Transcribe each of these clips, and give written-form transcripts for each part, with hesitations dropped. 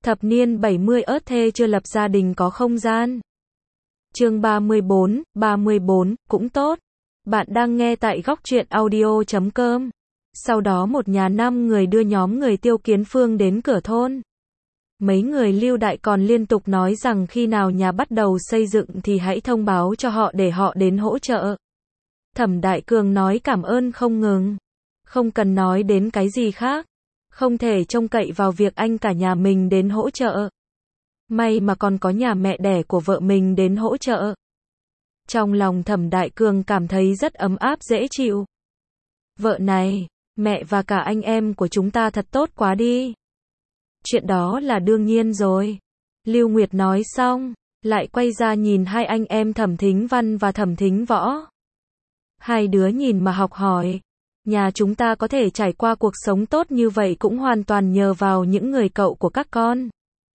Thập niên 70 ớt thê chưa lập gia đình có không gian. Chương 34, cũng tốt. Bạn đang nghe tại góc truyện audio.com. Sau đó một nhà 5 người đưa nhóm người Tiêu Kiến Phương đến cửa thôn. Mấy người Lưu Đại còn liên tục nói rằng khi nào nhà bắt đầu xây dựng thì hãy thông báo cho họ để họ đến hỗ trợ. Thẩm Đại Cường nói cảm ơn không ngừng. Không cần nói đến cái gì khác. Không thể trông cậy vào việc anh cả nhà mình đến hỗ trợ. May mà còn có nhà mẹ đẻ của vợ mình đến hỗ trợ. Trong lòng Thẩm Đại Cường cảm thấy rất ấm áp dễ chịu. Vợ này, mẹ và cả anh em của chúng ta thật tốt quá đi. Chuyện đó là đương nhiên rồi. Lưu Nguyệt nói xong, lại quay ra nhìn hai anh em Thẩm Thính Văn và Thẩm Thính Võ. Hai đứa nhìn mà học hỏi. Nhà chúng ta có thể trải qua cuộc sống tốt như vậy cũng hoàn toàn nhờ vào những người cậu của các con.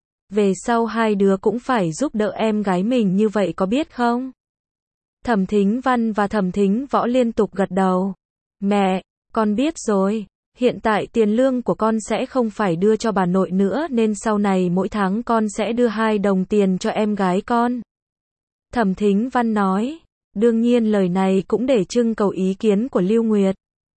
Về sau hai đứa cũng phải giúp đỡ em gái mình như vậy có biết không? Thẩm Thính Văn và Thẩm Thính Võ liên tục gật đầu. Mẹ, con biết rồi. Hiện tại tiền lương của con sẽ không phải đưa cho bà nội nữa nên sau này mỗi tháng con sẽ đưa 2 đồng tiền cho em gái con. Thẩm Thính Văn nói. Đương nhiên lời này cũng để trưng cầu ý kiến của Lưu Nguyệt.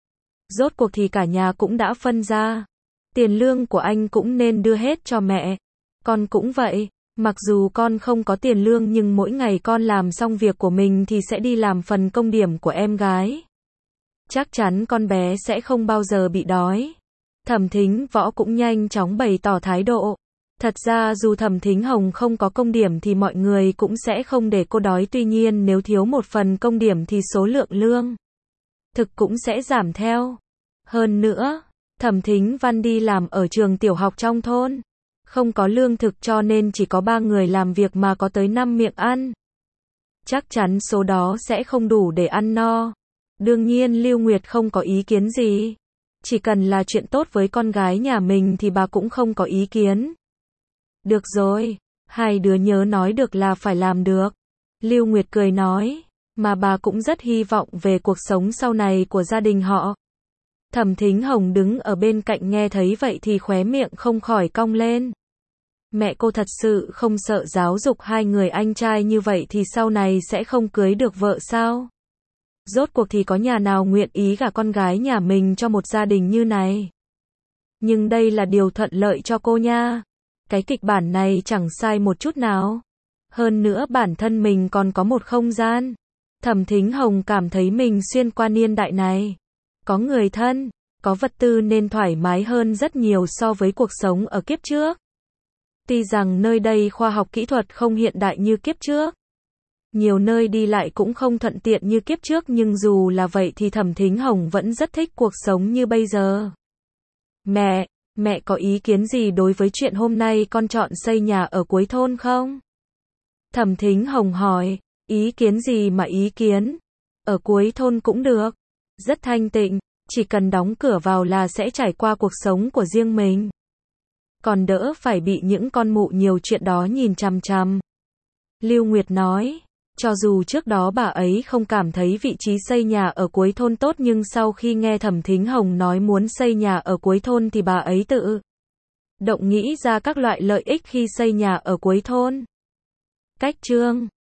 Rốt cuộc thì cả nhà cũng đã phân ra. Tiền lương của anh cũng nên đưa hết cho mẹ. Con cũng vậy. Mặc dù con không có tiền lương nhưng mỗi ngày con làm xong việc của mình thì sẽ đi làm phần công điểm của em gái. Chắc chắn con bé sẽ không bao giờ bị đói. Thẩm Thính Võ cũng nhanh chóng bày tỏ thái độ. Thật ra dù Thẩm Thính Hồng không có công điểm thì mọi người cũng sẽ không để cô đói, tuy nhiên nếu thiếu một phần công điểm thì số lượng lương thực cũng sẽ giảm theo. Hơn nữa, Thẩm Thính Văn đi làm ở trường tiểu học trong thôn. Không có lương thực cho nên chỉ có 3 người làm việc mà có tới 5 miệng ăn. Chắc chắn số đó sẽ không đủ để ăn no. Đương nhiên Lưu Nguyệt không có ý kiến gì. Chỉ cần là chuyện tốt với con gái nhà mình thì bà cũng không có ý kiến. Được rồi, hai đứa nhớ nói được là phải làm được. Lưu Nguyệt cười nói, mà bà cũng rất hy vọng về cuộc sống sau này của gia đình họ. Thẩm Thính Hồng đứng ở bên cạnh nghe thấy vậy thì khóe miệng không khỏi cong lên. Mẹ cô thật sự không sợ giáo dục 2 người anh trai như vậy thì sau này sẽ không cưới được vợ sao? Rốt cuộc thì có nhà nào nguyện ý gả con gái nhà mình cho một gia đình như này. Nhưng đây là điều thuận lợi cho cô nha. Cái kịch bản này chẳng sai một chút nào. Hơn nữa bản thân mình còn có một không gian. Thẩm Thính Hồng cảm thấy mình xuyên qua niên đại này. Có người thân, có vật tư nên thoải mái hơn rất nhiều so với cuộc sống ở kiếp trước. Tuy rằng nơi đây khoa học kỹ thuật không hiện đại như kiếp trước. Nhiều nơi đi lại cũng không thuận tiện như kiếp trước nhưng dù là vậy thì Thẩm Thính Hồng vẫn rất thích cuộc sống như bây giờ. Mẹ có ý kiến gì đối với chuyện hôm nay con chọn xây nhà ở cuối thôn không? Thẩm Thính Hồng hỏi, ý kiến gì mà ý kiến? Ở cuối thôn cũng được. Rất thanh tịnh, chỉ cần đóng cửa vào là sẽ trải qua cuộc sống của riêng mình. Còn đỡ phải bị những con mụ nhiều chuyện đó nhìn chằm chằm. Lưu Nguyệt nói, cho dù trước đó bà ấy không cảm thấy vị trí xây nhà ở cuối thôn tốt nhưng sau khi nghe Thẩm Thính Hồng nói muốn xây nhà ở cuối thôn thì bà ấy tự động nghĩ ra các loại lợi ích khi xây nhà ở cuối thôn. Cách chương